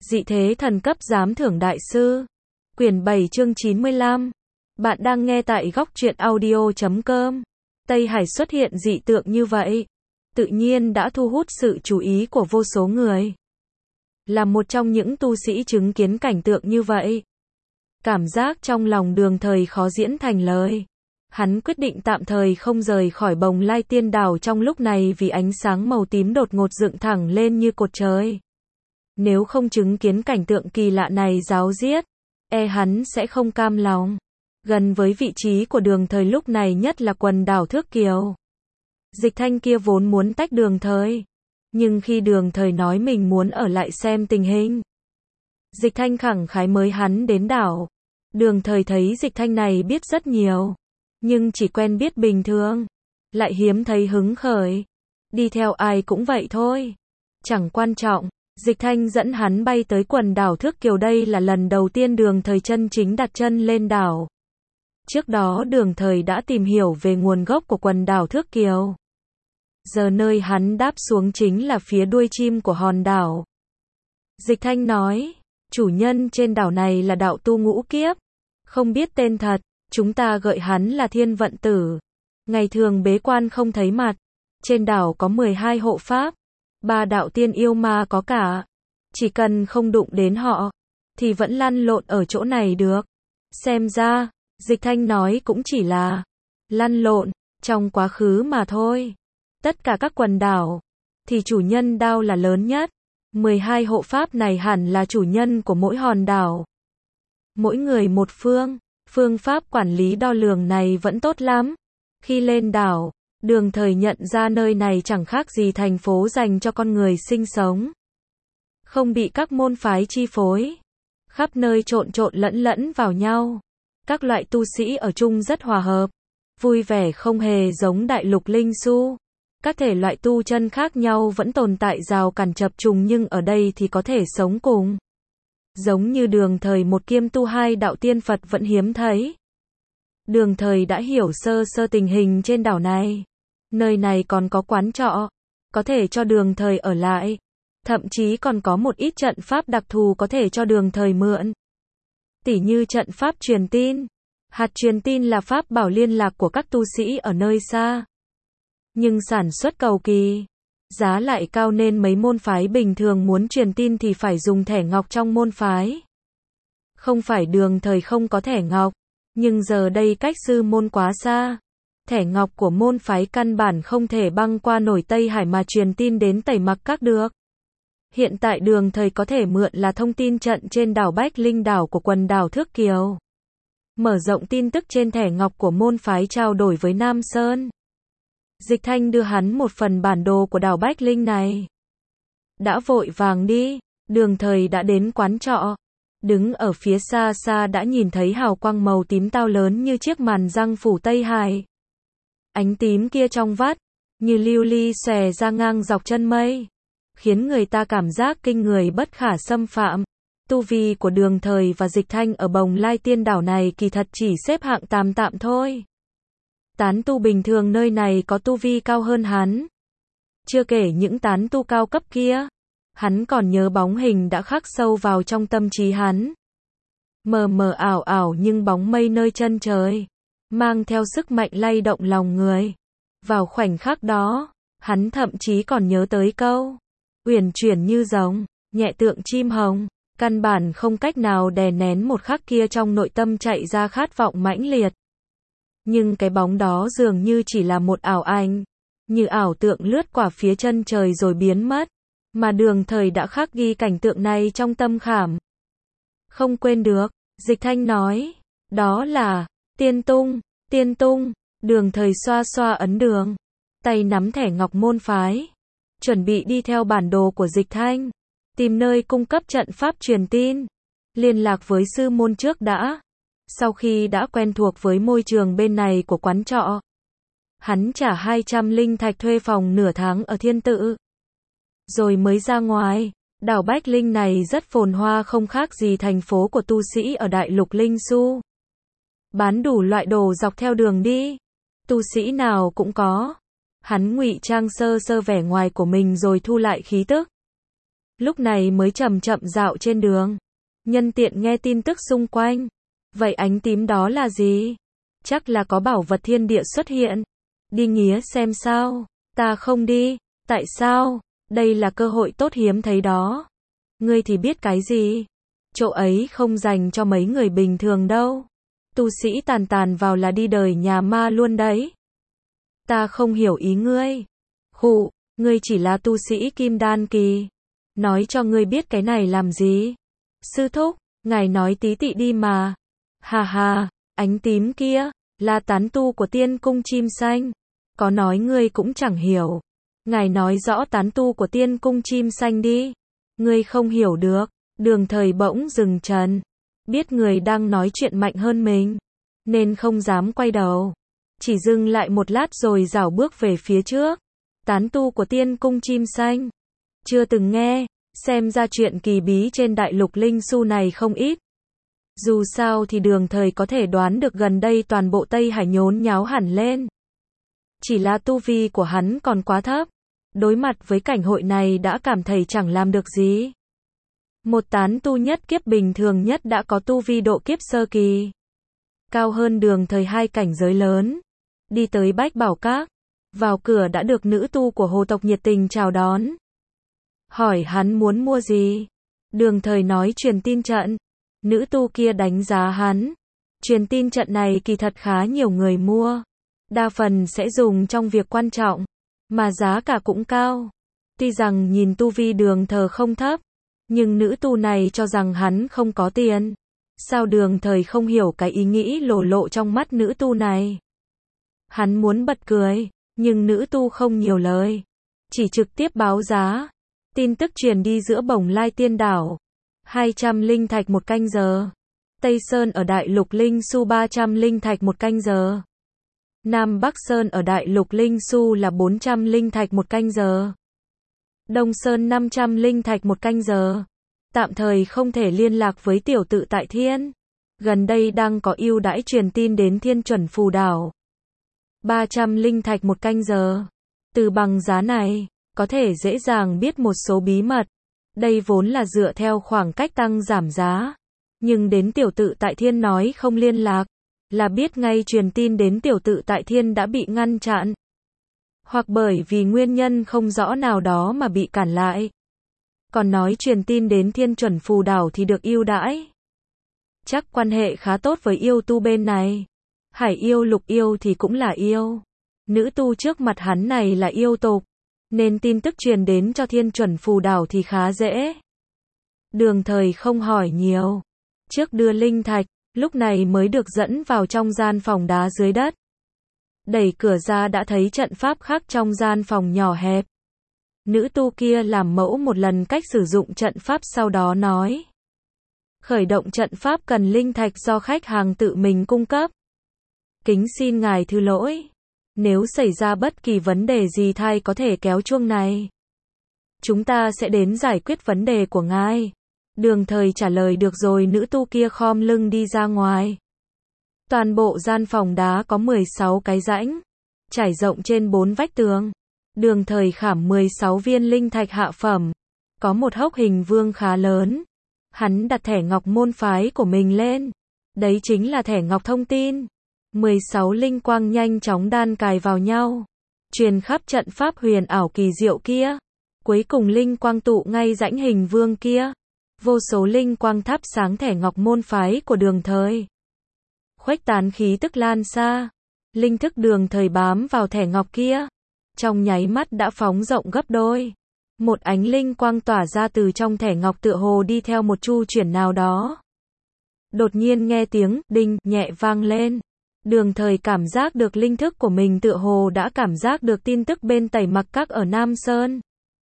Dị thế thần cấp giám thưởng đại sư. Quyển 7 chương 95. Bạn đang nghe tại góc truyện audio.com. Tây Hải xuất hiện dị tượng như vậy, tự nhiên đã thu hút sự chú ý của vô số người. Là một trong những tu sĩ chứng kiến cảnh tượng như vậy, cảm giác trong lòng Đường Thời khó diễn thành lời. Hắn quyết định tạm thời không rời khỏi Bồng Lai Tiên Đảo trong lúc này vì ánh sáng màu tím đột ngột dựng thẳng lên như cột trời. Nếu không chứng kiến cảnh tượng kỳ lạ này ráo riết, hắn sẽ không cam lòng. Gần với vị trí của Đường Thời lúc này nhất là quần đảo Thước Kiều. Dịch Thanh kia vốn muốn tách Đường Thời, nhưng khi Đường Thời nói mình muốn ở lại xem tình hình, Dịch Thanh khẳng khái mời hắn đến đảo. Đường Thời thấy Dịch Thanh này biết rất nhiều, nhưng chỉ quen biết bình thường, lại hiếm thấy hứng khởi. Đi theo ai cũng vậy thôi, chẳng quan trọng. Dịch Thanh dẫn hắn bay tới quần đảo Thước Kiều, đây là lần đầu tiên Đường Thời chân chính đặt chân lên đảo. Trước đó Đường Thời đã tìm hiểu về nguồn gốc của quần đảo Thước Kiều. Giờ nơi hắn đáp xuống chính là phía đuôi chim của hòn đảo. Dịch Thanh nói, chủ nhân trên đảo này là đạo tu ngũ kiếp, không biết tên thật, chúng ta gọi hắn là Thiên Vận Tử. Ngày thường bế quan không thấy mặt. Trên đảo có 12 hộ pháp, 3 đạo tiên yêu ma có cả. Chỉ cần không đụng đến họ, thì vẫn lăn lộn ở chỗ này được. Xem ra, Dịch Thanh nói cũng chỉ là lăn lộn trong quá khứ mà thôi. Tất cả các quần đảo, thì chủ nhân đao là lớn nhất. 12 hộ pháp này hẳn là chủ nhân của mỗi hòn đảo. Mỗi người một phương, phương pháp quản lý đo lường này vẫn tốt lắm. Khi lên đảo, Đường Thời nhận ra nơi này chẳng khác gì thành phố dành cho con người sinh sống. Không bị các môn phái chi phối. Khắp nơi trộn lẫn lẫn vào nhau. Các loại tu sĩ ở chung rất hòa hợp, vui vẻ, không hề giống đại lục Linh Su. Các thể loại tu chân khác nhau vẫn tồn tại rào cản chập trùng, nhưng ở đây thì có thể sống cùng. Giống như Đường Thời một kiêm tu 2 đạo tiên Phật vẫn hiếm thấy. Đường Thời đã hiểu sơ sơ tình hình trên đảo này. Nơi này còn có quán trọ, có thể cho Đường Thời ở lại. Thậm chí còn có một ít trận pháp đặc thù có thể cho Đường Thời mượn. Tỉ như trận pháp truyền tin. Hạt truyền tin là pháp bảo liên lạc của các tu sĩ ở nơi xa. Nhưng sản xuất cầu kỳ, giá lại cao nên mấy môn phái bình thường muốn truyền tin thì phải dùng thẻ ngọc trong môn phái. Không phải Đường Thời không có thẻ ngọc, nhưng giờ đây cách sư môn quá xa. Thẻ ngọc của môn phái căn bản không thể băng qua nổi Tây Hải mà truyền tin đến Tây Mặc Các được. Hiện tại Đường Thời có thể mượn là thông tin trận trên đảo Bách Linh đảo của quần đảo Thước Kiều. Mở rộng tin tức trên thẻ ngọc của môn phái trao đổi với Nam Sơn. Dịch Thanh đưa hắn một phần bản đồ của đảo Bách Linh này. Đã vội vàng đi, Đường Thời đã đến quán trọ. Đứng ở phía xa xa đã nhìn thấy hào quang màu tím to lớn như chiếc màn răng phủ Tây Hải. Ánh tím kia trong vắt, như lưu ly xòe ra ngang dọc chân mây, khiến người ta cảm giác kinh người bất khả xâm phạm. Tu vi của Đường Thời và Dịch Thanh ở Bồng Lai Tiên Đảo này kỳ thật chỉ xếp hạng tạm tạm thôi. Tán tu bình thường nơi này có tu vi cao hơn hắn. Chưa kể những tán tu cao cấp kia, hắn còn nhớ bóng hình đã khắc sâu vào trong tâm trí hắn. Mờ mờ ảo ảo nhưng bóng mây nơi chân trời, mang theo sức mạnh lay động lòng người. Vào khoảnh khắc đó, hắn thậm chí còn nhớ tới câu uyển chuyển như rồng, nhẹ tượng chim hồng. Căn bản không cách nào đè nén một khắc kia trong nội tâm chạy ra khát vọng mãnh liệt. Nhưng cái bóng đó dường như chỉ là một ảo ảnh, như ảo tượng lướt qua phía chân trời rồi biến mất. Mà Đường Thời đã khắc ghi cảnh tượng này trong tâm khảm. Không quên được, Dịch Thanh nói, đó là Tiên Tung, Tiên Tung. Đường Thời xoa xoa ấn đường, tay nắm thẻ ngọc môn phái, chuẩn bị đi theo bản đồ của Dịch Thanh, tìm nơi cung cấp trận pháp truyền tin, liên lạc với sư môn trước đã. Sau khi đã quen thuộc với môi trường bên này của quán trọ, hắn trả 200 linh thạch thuê phòng nửa tháng ở Thiên Tự, rồi mới ra ngoài. Đảo Bách Linh này rất phồn hoa, không khác gì thành phố của tu sĩ ở đại lục Linh Su. Bán đủ loại đồ dọc theo đường đi, tu sĩ nào cũng có. Hắn ngụy trang sơ sơ vẻ ngoài của mình rồi thu lại khí tức. lúc này mới chậm chậm dạo trên đường. Nhân tiện nghe tin tức xung quanh. Vậy ánh tím đó là gì? Chắc là có bảo vật thiên địa xuất hiện. Đi nghía xem sao. Ta không đi. Tại sao? Đây là cơ hội tốt hiếm thấy đó. Ngươi thì biết cái gì? Chỗ ấy không dành cho mấy người bình thường đâu. Tu sĩ tàn tàn vào là đi đời nhà ma luôn đấy. Ta không hiểu ý ngươi. Khụ, ngươi chỉ là tu sĩ kim đan kỳ. Nói cho ngươi biết cái này làm gì? Sư thúc, ngài nói tí tị đi mà. Hà hà, ánh tím kia, là tán tu của tiên cung chim xanh. Có nói ngươi cũng chẳng hiểu. Ngài nói rõ tán tu của tiên cung chim xanh đi. Ngươi không hiểu được. Đường Thời bỗng dừng chân. Biết người đang nói chuyện mạnh hơn mình, nên không dám quay đầu. Chỉ dừng lại một lát rồi rảo bước về phía trước. Tán tu của tiên cung chim xanh. Chưa từng nghe, xem ra chuyện kỳ bí trên đại lục linh su này không ít. Dù sao thì Đường Thời có thể đoán được gần đây toàn bộ Tây Hải nhốn nháo hẳn lên. Chỉ là tu vi của hắn còn quá thấp. Đối mặt với cảnh hội này đã cảm thấy chẳng làm được gì. Một tán tu nhất kiếp bình thường nhất đã có tu vi độ kiếp sơ kỳ. Cao hơn Đường Thời 2 cảnh giới lớn. Đi tới Bách Bảo Các. Vào cửa đã được nữ tu của hồ tộc nhiệt tình chào đón. Hỏi hắn muốn mua gì. Đường Thời nói truyền tin trận. Nữ tu kia đánh giá hắn. Truyền tin trận này kỳ thật khá nhiều người mua. Đa phần sẽ dùng trong việc quan trọng. Mà giá cả cũng cao. Tuy rằng nhìn tu vi Đường Thời không thấp. Nhưng nữ tu này cho rằng hắn không có tiền. Sao Đường Thời không hiểu cái ý nghĩ lộ lộ trong mắt nữ tu này. Hắn muốn bật cười. Nhưng nữ tu không nhiều lời. Chỉ trực tiếp báo giá. Tin tức truyền đi giữa Bồng Lai Tiên Đảo. 200 linh thạch một canh giờ. Tây Sơn ở Đại Lục Linh Su 300 linh thạch một canh giờ. Nam Bắc Sơn ở Đại Lục Linh Su là 400 linh thạch một canh giờ. Đông Sơn 500 linh thạch một canh giờ. Tạm thời không thể liên lạc với tiểu tự tại thiên. Gần đây đang có ưu đãi truyền tin đến Thiên Chuẩn Phù Đảo. 300 linh thạch một canh giờ. Từ bằng giá này, có thể dễ dàng biết một số bí mật. Đây vốn là dựa theo khoảng cách tăng giảm giá. Nhưng đến tiểu tự tại thiên nói không liên lạc. Là biết ngay truyền tin đến tiểu tự tại thiên đã bị ngăn chặn. Hoặc bởi vì nguyên nhân không rõ nào đó mà bị cản lại. Còn nói truyền tin đến Thiên Chuẩn Phù Đảo thì được ưu đãi. Chắc quan hệ khá tốt với yêu tu bên này. Hải yêu lục yêu thì cũng là yêu. Nữ tu trước mặt hắn này là yêu tục. Nên tin tức truyền đến cho Thiên Chuẩn Phù Đảo thì khá dễ. Đường Thời không hỏi nhiều. Trước đưa linh thạch, lúc này mới được dẫn vào trong gian phòng đá dưới đất. Đẩy cửa ra đã thấy trận pháp khác trong gian phòng nhỏ hẹp. Nữ tu kia làm mẫu một lần cách sử dụng trận pháp sau đó nói. Khởi động trận pháp cần linh thạch do khách hàng tự mình cung cấp. Kính xin ngài thứ lỗi. Nếu xảy ra bất kỳ vấn đề gì thay có thể kéo chuông này. Chúng ta sẽ đến giải quyết vấn đề của ngài. Đường Thời trả lời được rồi nữ tu kia khom lưng đi ra ngoài. Toàn bộ gian phòng đá có 16 cái rãnh. Trải rộng trên 4 vách tường. Đường Thời khảm 16 viên linh thạch hạ phẩm. Có một hốc hình vương khá lớn. Hắn đặt thẻ ngọc môn phái của mình lên. Đấy chính là thẻ ngọc thông tin. 16 linh quang nhanh chóng đan cài vào nhau. Truyền khắp trận pháp huyền ảo kỳ diệu kia. Cuối cùng linh quang tụ ngay rãnh hình vương kia. Vô số linh quang thắp sáng thẻ ngọc môn phái của Đường Thời. Khuếch tán khí tức lan xa. Linh thức Đường Thời bám vào thẻ ngọc kia. Trong nháy mắt đã phóng rộng gấp đôi. Một ánh linh quang tỏa ra từ trong thẻ ngọc tựa hồ đi theo một chu chuyển nào đó. Đột nhiên nghe tiếng đinh nhẹ vang lên. Đường Thời cảm giác được linh thức của mình tựa hồ đã cảm giác được tin tức bên Tẩy Mặc Các ở Nam Sơn.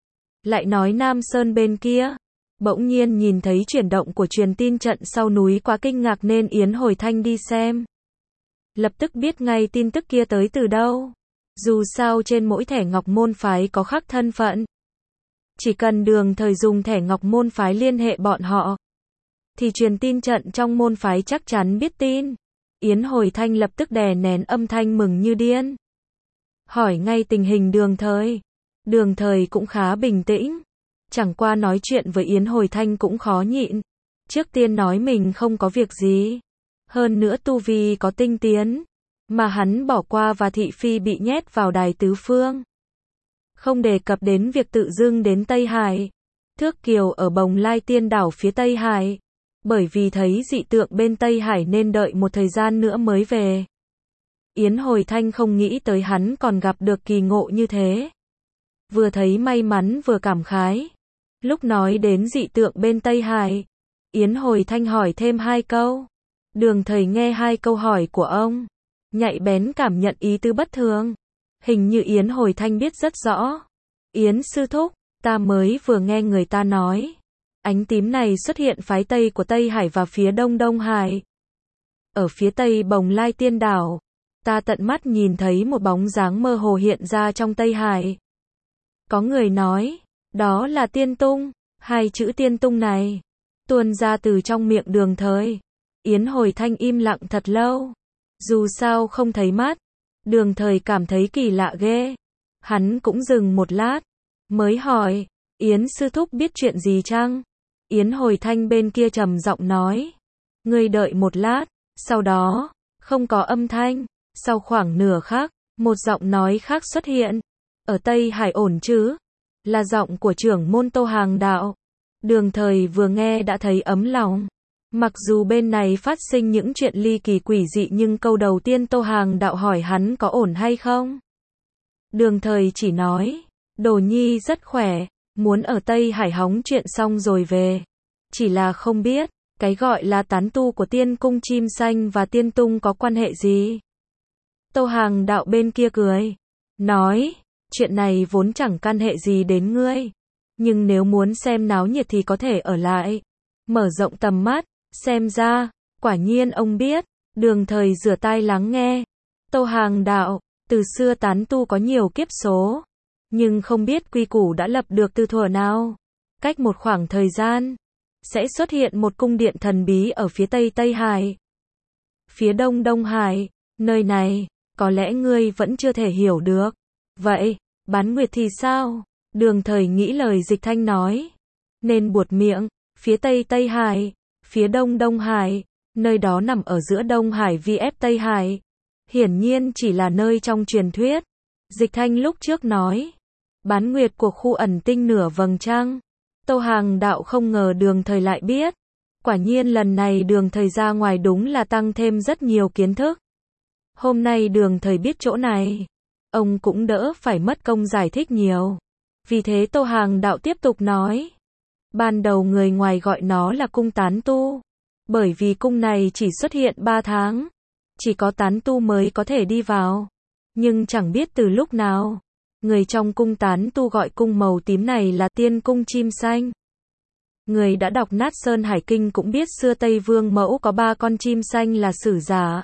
Lại nói Nam Sơn bên kia. Bỗng nhiên nhìn thấy chuyển động của truyền tin trận sau núi quá kinh ngạc nên Yến Hồi Thanh đi xem. Lập tức biết ngay tin tức kia tới từ đâu. Dù sao trên mỗi thẻ ngọc môn phái có khắc thân phận. Chỉ cần Đường Thời dùng thẻ ngọc môn phái liên hệ bọn họ. Thì truyền tin trận trong môn phái chắc chắn biết tin. Yến Hồi Thanh lập tức đè nén âm thanh mừng như điên. Hỏi ngay tình hình Đường Thời. Đường Thời cũng khá bình tĩnh. Chẳng qua nói chuyện với Yến Hồi Thanh cũng khó nhịn. Trước tiên nói mình không có việc gì. Hơn nữa tu vi có tinh tiến. Mà hắn bỏ qua và thị phi bị nhét vào đài tứ phương. Không đề cập đến việc tự dưng đến Tây Hải. Thước Kiều ở Bồng Lai Tiên đảo phía Tây Hải. Bởi vì thấy dị tượng bên Tây Hải nên đợi một thời gian nữa mới về. Yến Hồi Thanh không nghĩ tới hắn còn gặp được kỳ ngộ như thế. Vừa thấy may mắn vừa cảm khái. Lúc nói đến dị tượng bên Tây Hải, Yến Hồi Thanh hỏi thêm 2 câu. Đường Thầy nghe 2 câu hỏi của ông, nhạy bén cảm nhận ý tứ bất thường. Hình như Yến Hồi Thanh biết rất rõ. Yến sư thúc, ta mới vừa nghe người ta nói. Ánh tím này xuất hiện phái Tây của Tây Hải và phía Đông Đông Hải. Ở phía Tây Bồng Lai Tiên đảo, ta tận mắt nhìn thấy một bóng dáng mơ hồ hiện ra trong Tây Hải. Có người nói, đó là Tiên Tung. 2 chữ Tiên Tung này tuôn ra từ trong miệng Đường Thời. Yến Hồi Thanh im lặng thật lâu. Dù sao không thấy mắt, Đường Thời cảm thấy kỳ lạ ghê. Hắn cũng dừng một lát, mới hỏi, Yến sư thúc biết chuyện gì chăng? Yến Hồi Thanh bên kia trầm giọng nói, ngươi đợi một lát. Sau đó, không có âm thanh. Sau khoảng nửa khắc, một giọng nói khác xuất hiện. Ở Tây Hải ổn chứ? Là giọng của trưởng môn Tô Hàng Đạo. Đường Thời vừa nghe đã thấy ấm lòng. Mặc dù bên này phát sinh những chuyện ly kỳ quỷ dị nhưng câu đầu tiên Tô Hàng Đạo hỏi hắn có ổn hay không. Đường Thời chỉ nói, Đồ Nhi rất khỏe, muốn ở Tây Hải hóng chuyện xong rồi về. Chỉ là không biết, cái gọi là tán tu của Tiên Cung Chim Xanh và Tiên Tung có quan hệ gì. Tô Hàng Đạo bên kia cười, nói, chuyện này vốn chẳng can hệ gì đến ngươi. Nhưng nếu muốn xem náo nhiệt thì có thể ở lại. Mở rộng tầm mắt, xem ra, quả nhiên ông biết. Đường Thời rửa tai lắng nghe. Tô Hàng Đạo, từ xưa tán tu có nhiều kiếp số. Nhưng không biết quy củ đã lập được từ thuở nào. Cách một khoảng thời gian, sẽ xuất hiện một cung điện thần bí ở phía Tây Tây Hải. Phía Đông Đông Hải, nơi này, có lẽ ngươi vẫn chưa thể hiểu được. Vậy, Bán Nguyệt thì sao? Đường Thời nghĩ lời Dịch Thanh nói. Nên buột miệng, phía Tây Tây Hải, phía Đông Đông Hải, nơi đó nằm ở giữa Đông Hải vs Tây Hải. Hiển nhiên chỉ là nơi trong truyền thuyết. Dịch Thanh lúc trước nói, Bán Nguyệt của khu ẩn tinh nửa vầng trăng. Tô Hàng Đạo không ngờ Đường Thời lại biết. Quả nhiên lần này Đường Thời ra ngoài đúng là tăng thêm rất nhiều kiến thức. Hôm nay Đường Thời biết chỗ này, ông cũng đỡ phải mất công giải thích nhiều. Vì thế Tô Hàng Đạo tiếp tục nói, ban đầu người ngoài gọi nó là cung tán tu. Bởi vì cung này chỉ xuất hiện 3 tháng. Chỉ có tán tu mới có thể đi vào. Nhưng chẳng biết từ lúc nào, người trong cung tán tu gọi cung màu tím này là Tiên Cung Chim Xanh. Người đã đọc Nát Sơn Hải Kinh cũng biết xưa Tây Vương Mẫu có 3 con chim xanh là sử giả.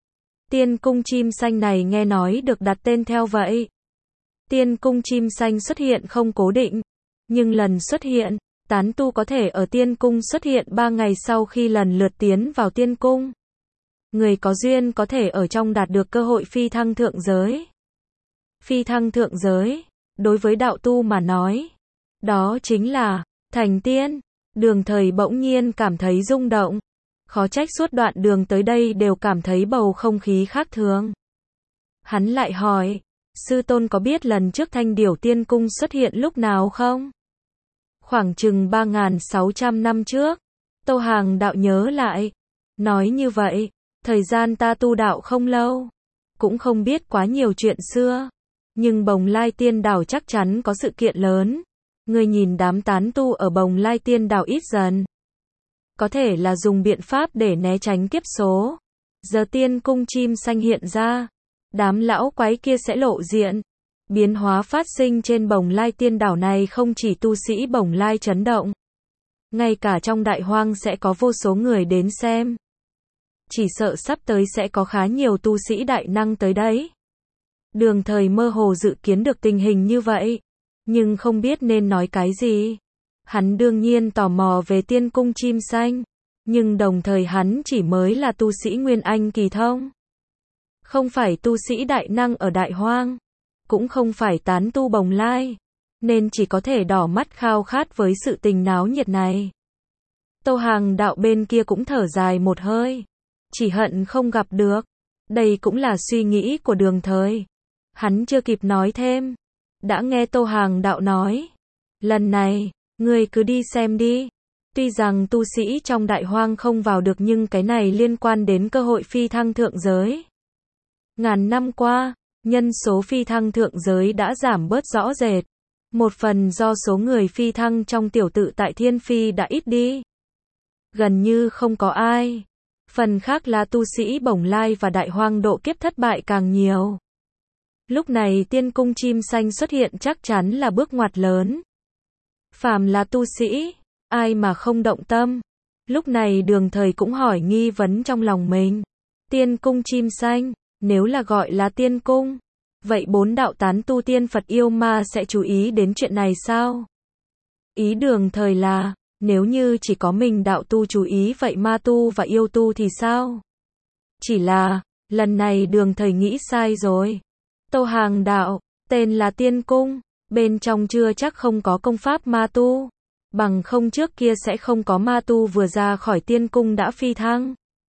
Tiên Cung Chim Xanh này nghe nói được đặt tên theo vậy. Tiên Cung Chim Xanh xuất hiện không cố định. Nhưng lần xuất hiện, tán tu có thể ở Tiên Cung xuất hiện 3 ngày sau khi lần lượt tiến vào Tiên Cung. Người có duyên có thể ở trong đạt được cơ hội phi thăng thượng giới. Phi thăng thượng giới, đối với đạo tu mà nói, đó chính là thành tiên. Đường Thời bỗng nhiên cảm thấy rung động. Khó trách suốt đoạn đường tới đây đều cảm thấy bầu không khí khác thường. Hắn lại hỏi, sư tôn có biết lần trước Thanh Điểu Tiên Cung xuất hiện lúc nào không? Khoảng chừng 3.600 năm trước. Tô Hàng Đạo nhớ lại. Nói như vậy, thời gian ta tu đạo không lâu. Cũng không biết quá nhiều chuyện xưa. Nhưng Bồng Lai Tiên đảo chắc chắn có sự kiện lớn. Ngươi nhìn đám tán tu ở Bồng Lai Tiên đảo ít dần. Có thể là dùng biện pháp để né tránh kiếp số. Giờ Tiên Cung Chim Xanh hiện ra, đám lão quái kia sẽ lộ diện. Biến hóa phát sinh trên Bồng Lai Tiên đảo này không chỉ tu sĩ Bồng Lai chấn động. Ngay cả trong Đại Hoang sẽ có vô số người đến xem. Chỉ sợ sắp tới sẽ có khá nhiều tu sĩ đại năng tới đấy. Đường Thời mơ hồ dự kiến được tình hình như vậy. Nhưng không biết nên nói cái gì. Hắn đương nhiên tò mò về Tiên Cung Chim Xanh. Nhưng đồng thời hắn chỉ mới là tu sĩ Nguyên Anh kỳ thông. Không phải tu sĩ đại năng ở Đại Hoang. Cũng không phải tán tu Bồng Lai. nên chỉ có thể đỏ mắt khao khát với sự tình náo nhiệt này. Tô Hàng Đạo bên kia cũng thở dài một hơi. Chỉ hận không gặp được. Đây cũng là suy nghĩ của Đường Thời. Hắn chưa kịp nói thêm. Đã nghe Tô Hàng Đạo nói. Lần này, ngươi cứ đi xem đi. Tuy rằng tu sĩ trong Đại Hoang không vào được nhưng cái này liên quan đến cơ hội phi thăng thượng giới. Ngàn năm qua, nhân số phi thăng thượng giới đã giảm bớt rõ rệt. Một phần do số người phi thăng trong tiểu tự tại Thiên Phi đã ít đi. Gần như không có ai. Phần khác là tu sĩ Bồng Lai và Đại Hoang độ kiếp thất bại càng nhiều. Lúc này Tiên Cung Chim Xanh xuất hiện chắc chắn là bước ngoặt lớn. Phàm là tu sĩ, ai mà không động tâm. Lúc này Đường Thời cũng hỏi nghi vấn trong lòng mình. Tiên Cung Chim Xanh, nếu là gọi là Tiên Cung, vậy 4 đạo tán tu tiên Phật yêu ma sẽ chú ý đến chuyện này sao? Ý Đường Thời là, nếu như chỉ có mình đạo tu chú ý vậy ma tu và yêu tu thì sao? Chỉ là, lần này Đường Thời nghĩ sai rồi. Tô Hàng Đạo, tên là Tiên Cung, bên trong chưa chắc không có công pháp ma tu. Bằng không trước kia sẽ không có ma tu vừa ra khỏi Tiên Cung đã phi thăng.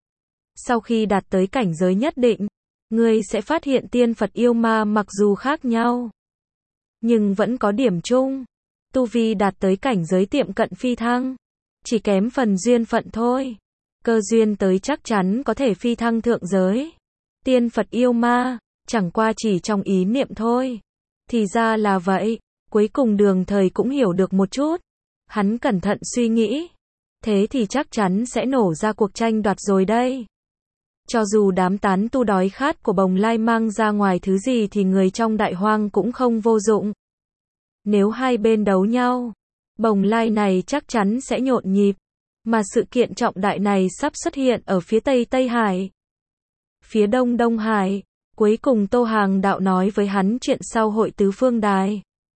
Sau khi đạt tới cảnh giới nhất định, ngươi sẽ phát hiện tiên Phật yêu ma mặc dù khác nhau, nhưng vẫn có điểm chung. Tu vi đạt tới cảnh giới tiệm cận phi thăng, chỉ kém phần duyên phận thôi. Cơ duyên tới chắc chắn có thể phi thăng thượng giới. Tiên Phật yêu ma, chẳng qua chỉ trong ý niệm thôi. Thì ra là vậy, cuối cùng Đường Thời cũng hiểu được một chút. Hắn cẩn thận suy nghĩ. Thế thì chắc chắn sẽ nổ ra cuộc tranh đoạt rồi đây. Cho dù đám tán tu đói khát của Bồng Lai mang ra ngoài thứ gì thì người trong Đại Hoang cũng không vô dụng. Nếu hai bên đấu nhau, Bồng Lai này chắc chắn sẽ nhộn nhịp. Mà sự kiện trọng đại này sắp xuất hiện ở phía Tây Tây Hải. Phía Đông Đông Hải, cuối cùng Tô Hàng Đạo nói với hắn chuyện sau hội tứ phương đài.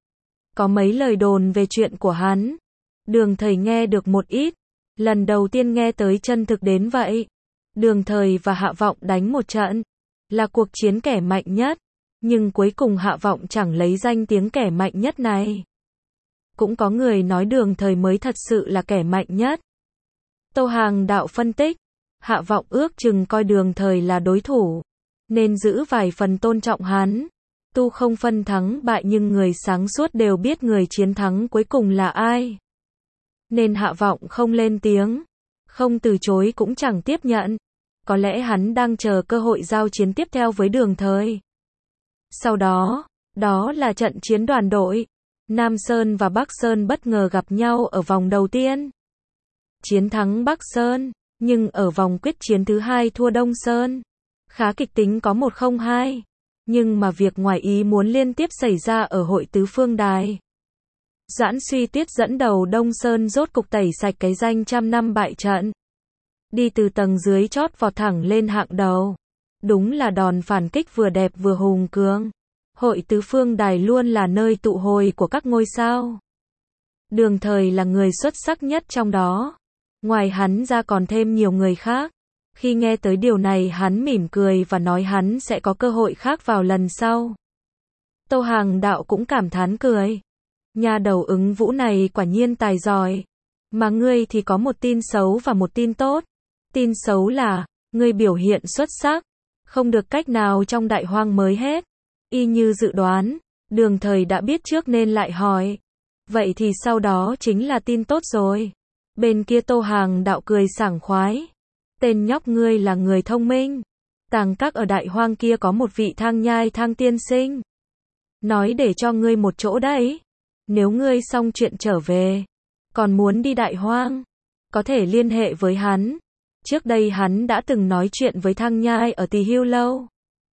Có mấy lời đồn về chuyện của hắn. Đường Thời nghe được một ít. Lần đầu tiên nghe tới chân thực đến vậy. Đường Thời và Hạ Vọng đánh một trận. Là cuộc chiến kẻ mạnh nhất. Nhưng cuối cùng Hạ Vọng chẳng lấy danh tiếng kẻ mạnh nhất này. Cũng có người nói Đường Thời mới thật sự là kẻ mạnh nhất. Tô Hàng Đạo phân tích. Hạ Vọng ước chừng coi Đường Thời là đối thủ. Nên giữ vài phần tôn trọng hắn. Tu không phân thắng bại nhưng người sáng suốt đều biết người chiến thắng cuối cùng là ai. Nên Hạ Vọng không lên tiếng. Không từ chối cũng chẳng tiếp nhận. Có lẽ hắn đang chờ cơ hội giao chiến tiếp theo với Đường Thời. Sau đó, đó là trận chiến đoàn đội. Nam Sơn và Bắc Sơn bất ngờ gặp nhau ở vòng đầu tiên. Chiến thắng Bắc Sơn, nhưng ở vòng quyết chiến thứ hai thua Đông Sơn. Khá kịch tính có 1-0-2. Nhưng mà việc ngoài ý muốn liên tiếp xảy ra ở hội tứ phương đài. Doãn Suy Tuyết dẫn đầu Đông Sơn rốt cục tẩy sạch cái danh trăm năm bại trận. Đi từ tầng dưới chót vọt thẳng lên hạng đầu. Đúng là đòn phản kích vừa đẹp vừa hùng cường. Hội tứ phương đài luôn là nơi tụ hồi của các ngôi sao. Đường Thời là người xuất sắc nhất trong đó. Ngoài hắn ra còn thêm nhiều người khác. Khi nghe tới điều này hắn mỉm cười và nói hắn sẽ có cơ hội khác vào lần sau. Tô Hàng Đạo cũng cảm thán cười. Nhà đầu Ứng Vũ này quả nhiên tài giỏi. Mà ngươi thì có một tin xấu và một tin tốt. Tin xấu là, ngươi biểu hiện xuất sắc. Không được cách nào trong Đại Hoang mới hết. Y như dự đoán, Đường Thời đã biết trước nên lại hỏi. Vậy thì sau đó chính là tin tốt rồi. Bên kia Tô Hàng Đạo cười sảng khoái. Tên nhóc ngươi là người thông minh. Tàng Các ở Đại Hoang kia có một vị Thang Nhai Thang tiên sinh. Nói để cho ngươi một chỗ đấy. Nếu ngươi xong chuyện trở về, còn muốn đi Đại Hoang, có thể liên hệ với hắn. Trước đây hắn đã từng nói chuyện với Thang Nhai ở Tỳ Hưu Lâu.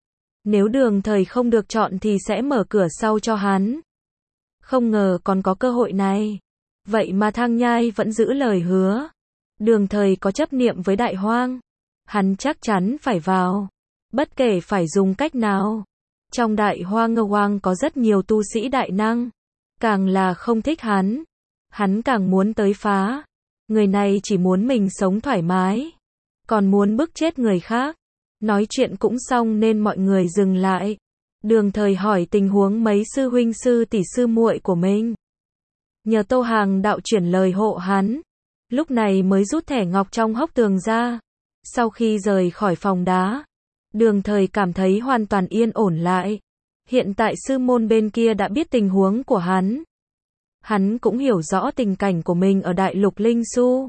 Nếu Đường Thời không được chọn thì sẽ mở cửa sau cho hắn. Không ngờ còn có cơ hội này. Vậy mà Thang Nhai vẫn giữ lời hứa. Đường Thời có chấp niệm với Đại Hoang. Hắn chắc chắn phải vào. Bất kể phải dùng cách nào. Trong Đại Hoang có rất nhiều tu sĩ đại năng. Càng là không thích hắn. Hắn càng muốn tới phá. Người này chỉ muốn mình sống thoải mái. Còn muốn bức chết người khác. Nói chuyện cũng xong nên mọi người dừng lại. Đường Thời hỏi tình huống mấy sư huynh sư tỷ sư muội của mình. Nhờ Tô Hàng đạo chuyển lời hộ hắn. Lúc này mới rút thẻ ngọc trong hốc tường ra. Sau khi rời khỏi phòng đá, Đường Thời cảm thấy hoàn toàn yên ổn lại. Hiện tại sư môn bên kia đã biết tình huống của hắn. Hắn cũng hiểu rõ tình cảnh của mình ở đại lục Linh Su.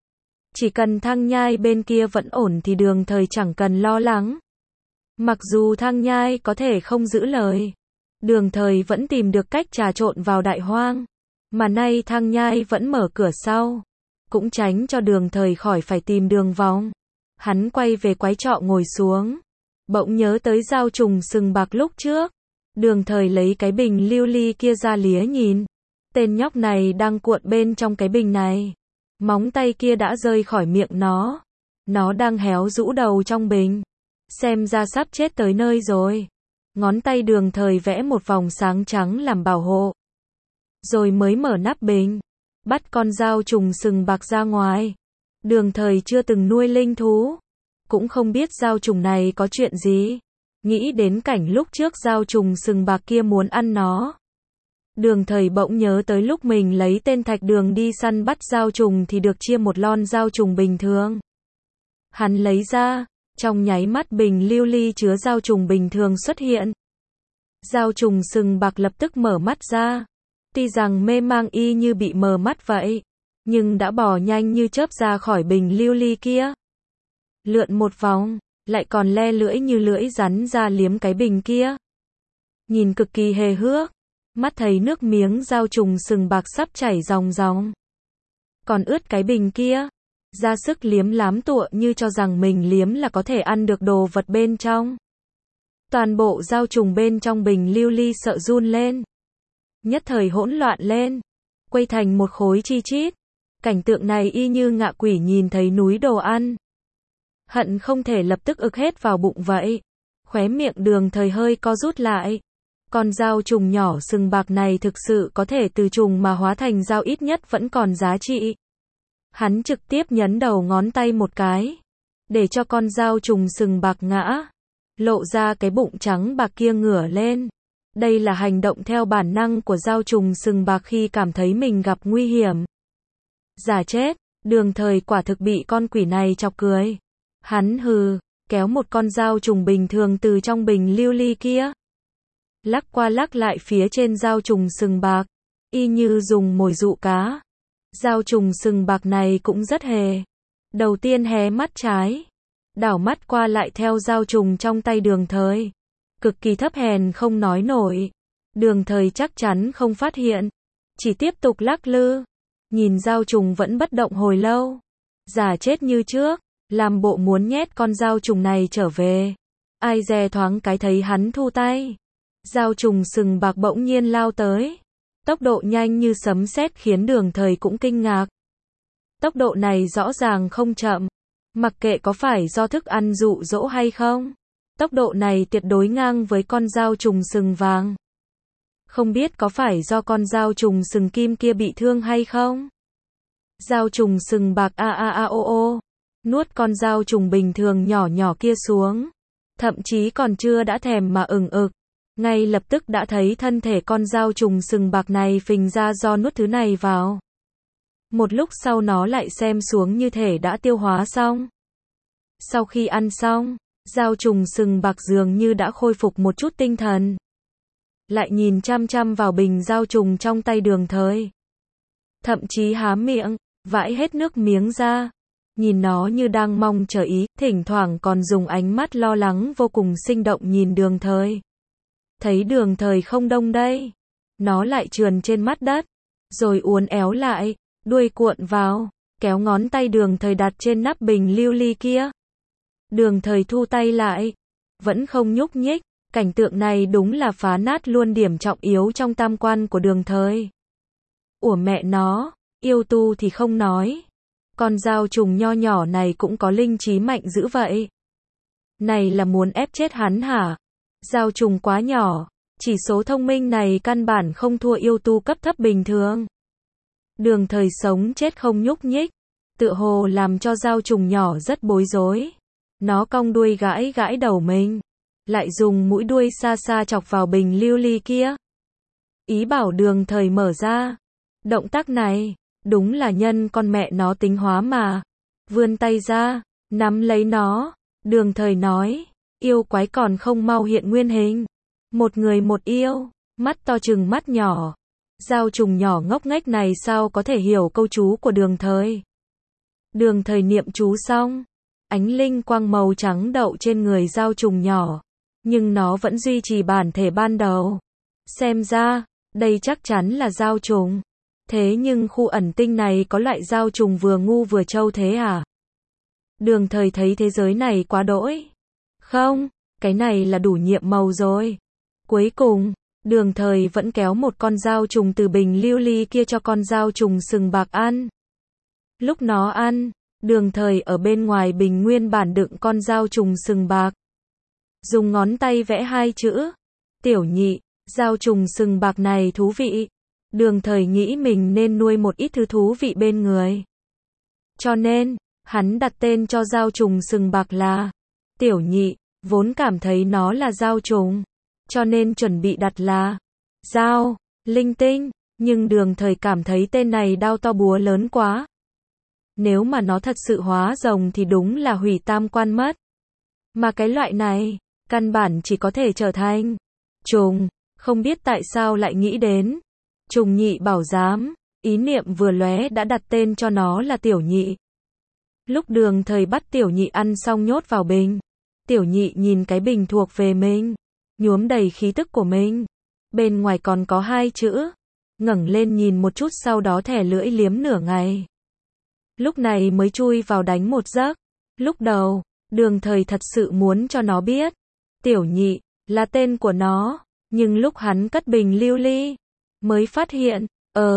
Chỉ cần Thang Nhai bên kia vẫn ổn thì Đường Thời chẳng cần lo lắng. Mặc dù Thang Nhai có thể không giữ lời, Đường Thời vẫn tìm được cách trà trộn vào Đại Hoang. Mà nay Thang Nhai vẫn mở cửa sau, cũng tránh cho Đường Thời khỏi phải tìm đường vòng. Hắn quay về quái trọ ngồi xuống, bỗng nhớ tới dao trùng sừng bạc lúc trước. Đường Thời lấy cái bình lưu ly kia ra lía nhìn. Tên nhóc này đang cuộn bên trong cái bình này. Móng tay kia đã rơi khỏi miệng nó. Nó đang héo rũ đầu trong bình. Xem ra sắp chết tới nơi rồi. Ngón tay Đường Thời vẽ một vòng sáng trắng làm bảo hộ. Rồi mới mở nắp bình. Bắt con dao trùng sừng bạc ra ngoài. Đường Thời chưa từng nuôi linh thú. Cũng không biết dao trùng này có chuyện gì. Nghĩ đến cảnh lúc trước dao trùng sừng bạc kia muốn ăn nó. Đường Thời bỗng nhớ tới lúc mình lấy tên Thạch Đường đi săn bắt dao trùng thì được chia một lon dao trùng bình thường. Hắn lấy ra, trong nháy mắt bình lưu ly chứa dao trùng bình thường xuất hiện. Dao trùng sừng bạc lập tức mở mắt ra. Tuy rằng mê mang y như bị mờ mắt vậy, nhưng đã bò nhanh như chớp ra khỏi bình lưu ly kia. Lượn một vòng, lại còn le lưỡi như lưỡi rắn ra liếm cái bình kia. Nhìn cực kỳ hề hước. Mắt thấy nước miếng dao trùng sừng bạc sắp chảy ròng ròng. Còn ướt cái bình kia, ra sức liếm lám tụa như cho rằng mình liếm là có thể ăn được đồ vật bên trong. Toàn bộ dao trùng bên trong bình lưu ly sợ run lên. Nhất thời hỗn loạn lên, quây thành một khối chi chít. Cảnh tượng này y như ngạ quỷ nhìn thấy núi đồ ăn. Hận không thể lập tức ực hết vào bụng vậy. Khóe miệng Đường Thời hơi co rút lại. Con dao trùng nhỏ sừng bạc này thực sự có thể từ trùng mà hóa thành dao, ít nhất vẫn còn giá trị. Hắn trực tiếp nhấn đầu ngón tay một cái, để cho con dao trùng sừng bạc ngã, lộ ra cái bụng trắng bạc kia ngửa lên. Đây là hành động theo bản năng của dao trùng sừng bạc khi cảm thấy mình gặp nguy hiểm. Giả chết, Đường Thời quả thực bị con quỷ này chọc cười. Hắn hừ, kéo một con dao trùng bình thường từ trong bình lưu ly kia. Lắc qua lắc lại phía trên dao trùng sừng bạc, y như dùng mồi dụ cá. Dao trùng sừng bạc này cũng rất hề. Đầu tiên hé mắt trái, đảo mắt qua lại theo dao trùng trong tay Đường Thời. Cực kỳ thấp hèn không nói nổi. Đường Thời chắc chắn không phát hiện, chỉ tiếp tục lắc lư. Nhìn dao trùng vẫn bất động hồi lâu. Giả chết như trước, làm bộ muốn nhét con dao trùng này trở về. Ai dè thoáng cái thấy hắn thu tay. Dao trùng sừng bạc bỗng nhiên lao tới. Tốc độ nhanh như sấm sét khiến Đường Thời cũng kinh ngạc. Tốc độ này rõ ràng không chậm. Mặc kệ có phải do thức ăn dụ dỗ hay không. Tốc độ này tuyệt đối ngang với con dao trùng sừng vàng. Không biết có phải do con dao trùng sừng kim kia bị thương hay không? Dao trùng sừng bạc nuốt con dao trùng bình thường nhỏ nhỏ kia xuống. Thậm chí còn chưa đã thèm mà ửng ực. Ngay lập tức đã thấy thân thể con dao trùng sừng bạc này phình ra do nuốt thứ này vào. Một lúc sau nó lại xem xuống như thể đã tiêu hóa xong. Sau khi ăn xong, dao trùng sừng bạc dường như đã khôi phục một chút tinh thần. Lại nhìn chăm chăm vào bình dao trùng trong tay Đường Thời. Thậm chí há miệng, vãi hết nước miếng ra. Nhìn nó như đang mong chờ ý, thỉnh thoảng còn dùng ánh mắt lo lắng vô cùng sinh động nhìn Đường Thời. Thấy Đường Thời không đông đây, nó lại trườn trên mặt đất, rồi uốn éo lại, đuôi cuộn vào, kéo ngón tay Đường Thời đặt trên nắp bình lưu ly kia. Đường Thời thu tay lại, vẫn không nhúc nhích. Cảnh tượng này đúng là phá nát luôn điểm trọng yếu trong tam quan của Đường Thời. Ủa mẹ nó, yêu tu thì không nói. Con dao trùng nho nhỏ này cũng có linh trí mạnh dữ vậy. Này là muốn ép chết hắn hả? Dao trùng quá nhỏ, chỉ số thông minh này căn bản không thua yêu tu cấp thấp bình thường. Đường Thời sống chết không nhúc nhích, tựa hồ làm cho dao trùng nhỏ rất bối rối. Nó cong đuôi gãi gãi đầu mình. lại dùng mũi đuôi xa xa chọc vào bình lưu ly kia. Ý bảo Đường Thời mở ra. Động tác này, đúng là nhân con mẹ nó tính hóa mà. Vươn tay ra, nắm lấy nó. Đường Thời nói, yêu quái còn không mau hiện nguyên hình. Một người một yêu, mắt to chừng mắt nhỏ. Dao trùng nhỏ ngốc nghếch này sao có thể hiểu câu chú của Đường Thời. Đường Thời niệm chú xong, ánh linh quang màu trắng đậu trên người dao trùng nhỏ, nhưng nó vẫn duy trì bản thể ban đầu. Xem ra, đây chắc chắn là dao trùng. Thế nhưng khu ẩn tinh này có loại dao trùng vừa ngu vừa trâu thế à? Đường Thời thấy thế giới này quá đỗi. Không, cái này là đủ nhiệm màu rồi. Cuối cùng, Đường Thời vẫn kéo một con dao trùng từ bình lưu ly kia cho con dao trùng sừng bạc ăn. Lúc nó ăn, Đường Thời ở bên ngoài bình nguyên bản đựng con dao trùng sừng bạc. Dùng ngón tay vẽ hai chữ. Tiểu nhị, dao trùng sừng bạc này thú vị. Đường Thời nghĩ mình nên nuôi một ít thứ thú vị bên người. Cho nên, hắn đặt tên cho dao trùng sừng bạc là Tiểu nhị, vốn cảm thấy nó là dao trùng. Cho nên chuẩn bị đặt là dao, linh tinh. Nhưng Đường Thời cảm thấy tên này đao to búa lớn quá. Nếu mà nó thật sự hóa rồng thì đúng là hủy tam quan mất. Mà cái loại này, căn bản chỉ có thể trở thành trùng. Không biết tại sao lại nghĩ đến trùng nhị bảo giám. Ý niệm vừa lóe đã đặt tên cho nó là Tiểu nhị. Lúc Đường Thời bắt Tiểu nhị ăn xong nhốt vào bình. Tiểu nhị nhìn cái bình thuộc về mình, nhuốm đầy khí tức của mình. Bên ngoài còn có hai chữ. Ngẩng lên nhìn một chút sau đó thè lưỡi liếm nửa ngày. Lúc này mới chui vào đánh một giấc. Lúc đầu, Đường Thời thật sự muốn cho nó biết Tiểu nhị là tên của nó. Nhưng lúc hắn cất bình lưu ly, mới phát hiện,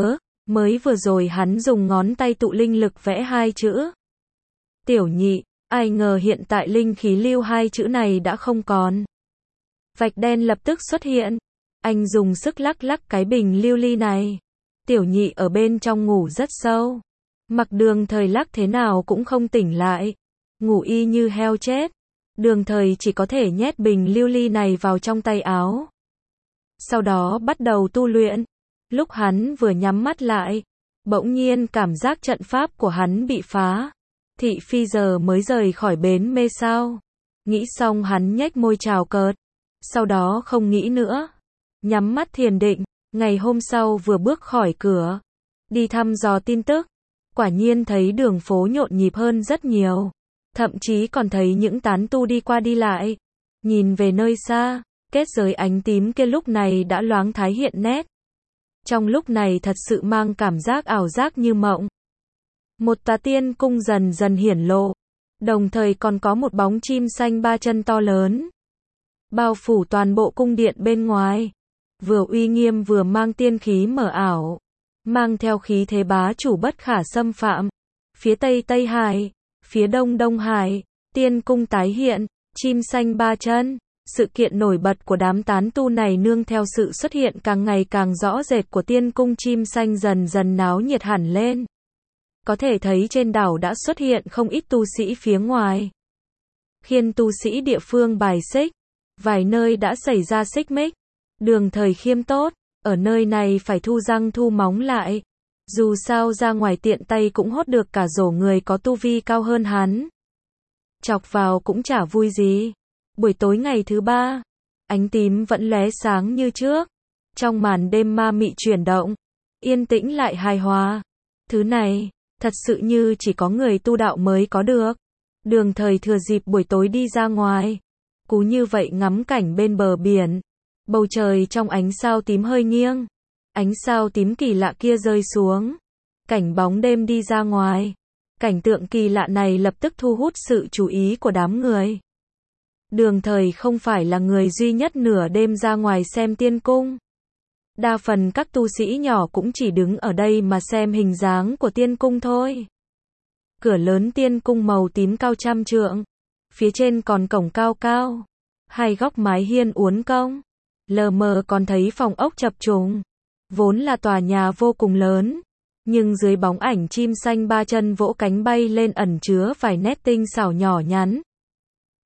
mới vừa rồi hắn dùng ngón tay tụ linh lực vẽ hai chữ Tiểu nhị, ai ngờ hiện tại linh khí lưu hai chữ này đã không còn. Vạch đen lập tức xuất hiện. Anh dùng sức lắc lắc cái bình lưu ly này. Tiểu nhị ở bên trong ngủ rất sâu. Mặc Đường Thời lắc thế nào cũng không tỉnh lại. Ngủ y như heo chết. Đường Thời chỉ có thể nhét bình lưu ly này vào trong tay áo. Sau đó bắt đầu tu luyện. Lúc hắn vừa nhắm mắt lại, bỗng nhiên cảm giác trận pháp của hắn bị phá. Thị phi giờ mới rời khỏi bến mê sao. Nghĩ xong hắn nhếch môi chào cợt. Sau đó không nghĩ nữa. Nhắm mắt thiền định. Ngày hôm sau vừa bước khỏi cửa, đi thăm dò tin tức. Quả nhiên thấy đường phố nhộn nhịp hơn rất nhiều. Thậm chí còn thấy những tán tu đi qua đi lại. Nhìn về nơi xa, kết giới ánh tím kia lúc này đã loáng thái hiện nét. Trong lúc này thật sự mang cảm giác ảo giác như mộng. Một tòa tiên cung dần dần hiển lộ. Đồng thời còn có một bóng chim xanh ba chân to lớn. Bao phủ toàn bộ cung điện bên ngoài. Vừa uy nghiêm vừa mang tiên khí mờ ảo. Mang theo khí thế bá chủ bất khả xâm phạm. Phía Tây Tây Hải, phía Đông Đông Hải, tiên cung tái hiện, chim xanh ba chân. Sự kiện nổi bật của đám tán tu này nương theo sự xuất hiện càng ngày càng rõ rệt của tiên cung chim xanh dần dần náo nhiệt hẳn lên. Có thể thấy trên đảo đã xuất hiện không ít tu sĩ phía ngoài. Khiến tu sĩ địa phương bài xích. Vài nơi đã xảy ra xích mích. Đường Thời khiêm tốt, ở nơi này phải thu răng thu móng lại. Dù sao ra ngoài tiện tay cũng hốt được cả rổ người có tu vi cao hơn hắn. Chọc vào cũng chả vui gì. Buổi tối ngày thứ ba, ánh tím vẫn lóe sáng như trước. Trong màn đêm ma mị chuyển động, yên tĩnh lại hài hòa. Thứ này, thật sự như chỉ có người tu đạo mới có được. Đường Thời thừa dịp buổi tối đi ra ngoài. Cú như vậy ngắm cảnh bên bờ biển. Bầu trời trong ánh sao tím hơi nghiêng. Ánh sao tím kỳ lạ kia rơi xuống. Cảnh bóng đêm đi ra ngoài. Cảnh tượng kỳ lạ này lập tức thu hút sự chú ý của đám người. Đường Thời không phải là người duy nhất nửa đêm ra ngoài xem tiên cung. Đa phần các tu sĩ nhỏ cũng chỉ đứng ở đây mà xem hình dáng của tiên cung thôi. Cửa lớn tiên cung màu tím cao trăm trượng. Phía trên còn cổng cao cao. Hai góc mái hiên uốn cong. Lờ mờ còn thấy phòng ốc chập trùng. Vốn là tòa nhà vô cùng lớn. Nhưng dưới bóng ảnh chim xanh ba chân vỗ cánh bay lên ẩn chứa vài nét tinh xảo nhỏ nhắn.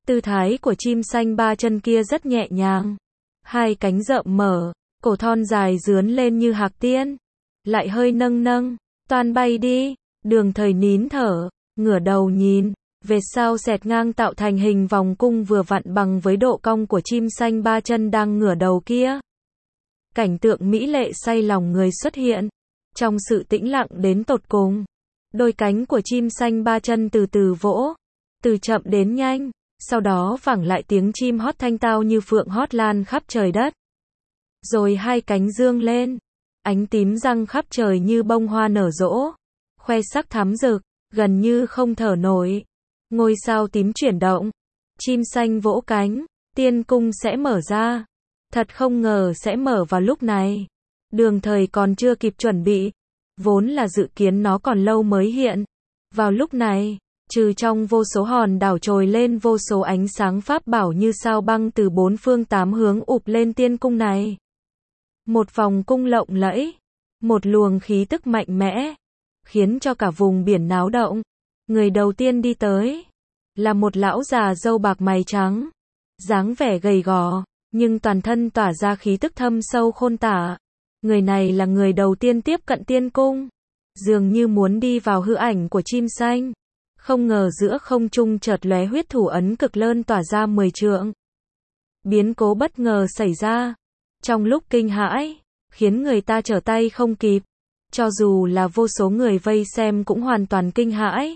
Tư thái của chim xanh ba chân kia rất nhẹ nhàng. Hai cánh rộng mở, cổ thon dài dướn lên như hạc tiên. Lại hơi nâng nâng, toan bay đi. Đường Thời nín thở, ngửa đầu nhìn. Vệt sao xẹt ngang tạo thành hình vòng cung vừa vặn bằng với độ cong của chim xanh ba chân đang ngửa đầu kia. Cảnh tượng mỹ lệ say lòng người xuất hiện. Trong sự tĩnh lặng đến tột cùng. Đôi cánh của chim xanh ba chân từ từ vỗ. Từ chậm đến nhanh. Sau đó vẳng lại tiếng chim hót thanh tao như phượng hót lan khắp trời đất. Rồi hai cánh dương lên. Ánh tím răng khắp trời như bông hoa nở rỗ. Khoe sắc thắm rực, gần như không thở nổi. Ngôi sao tím chuyển động. Chim xanh vỗ cánh. Tiên cung sẽ mở ra. Thật không ngờ sẽ mở vào lúc này. Đường Thời còn chưa kịp chuẩn bị. Vốn là dự kiến nó còn lâu mới hiện. Vào lúc này, trừ trong vô số hòn đảo trồi lên vô số ánh sáng pháp bảo như sao băng từ bốn phương tám hướng ụp lên tiên cung này. Một vòng cung lộng lẫy. Một luồng khí tức mạnh mẽ. Khiến cho cả vùng biển náo động. Người đầu tiên đi tới. Là một lão già râu bạc mày trắng. Dáng vẻ gầy gò. Nhưng toàn thân tỏa ra khí tức thâm sâu khôn tả. Người này là người đầu tiên tiếp cận tiên cung. Dường như muốn đi vào hư ảnh của chim xanh. Không ngờ giữa không trung chợt lóe huyết thủ ấn cực lớn tỏa ra 10 trượng. Biến cố bất ngờ xảy ra. Trong lúc kinh hãi, khiến người ta trở tay không kịp. Cho dù là vô số người vây xem cũng hoàn toàn kinh hãi.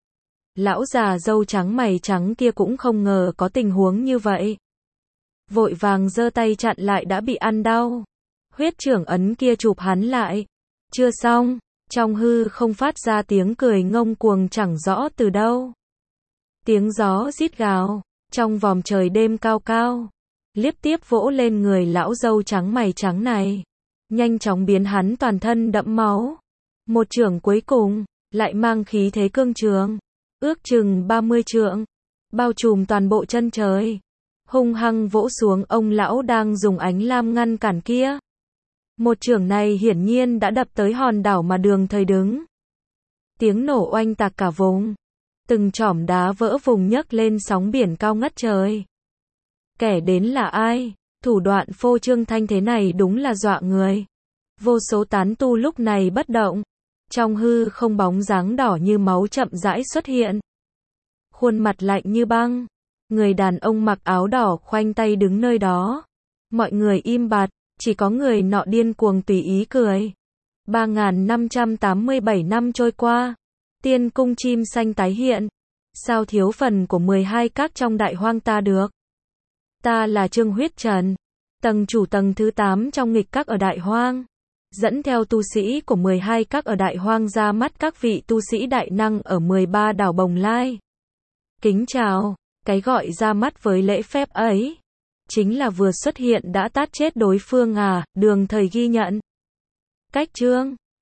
Lão già râu trắng mày trắng kia cũng không ngờ có tình huống như vậy. Vội vàng giơ tay chặn lại đã bị ăn đau. Huyết trưởng ấn kia chụp hắn lại. Chưa xong, trong hư không phát ra tiếng cười ngông cuồng chẳng rõ từ đâu. Tiếng gió rít gào, trong vòm trời đêm cao cao. Liếp tiếp vỗ lên người lão râu trắng mày trắng này. Nhanh chóng biến hắn toàn thân đẫm máu. Một chưởng cuối cùng, lại mang khí thế cương trường. Ước chừng 30 trượng. Bao trùm toàn bộ chân trời. Hung hăng vỗ xuống ông lão đang dùng ánh lam ngăn cản kia. Một chưởng này hiển nhiên đã đập tới hòn đảo mà Đường Thời đứng. Tiếng nổ oanh tạc cả vùng. Từng chỏm đá vỡ vùng nhấc lên sóng biển cao ngất trời. Kẻ đến là ai? Thủ đoạn phô trương thanh thế này đúng là dọa người. Vô số tán tu lúc này bất động. Trong hư không bóng dáng đỏ như máu chậm rãi xuất hiện. Khuôn mặt lạnh như băng. Người đàn ông mặc áo đỏ khoanh tay đứng nơi đó. Mọi người im bặt, chỉ có người nọ điên cuồng tùy ý cười. 3587 năm trôi qua. Tiên cung chim xanh tái hiện. Sao thiếu phần của 12 các trong đại hoang ta được? Ta là Trương Huyết Trần. Tầng chủ tầng thứ 8 trong nghịch các ở đại hoang. Dẫn theo tu sĩ của 12 các ở đại hoang ra mắt các vị tu sĩ đại năng ở 13 đảo Bồng Lai. Kính chào. Cái gọi ra mắt với lễ phép ấy, chính là vừa xuất hiện đã tát chết đối phương à, Đường Thời ghi nhận. Cách chương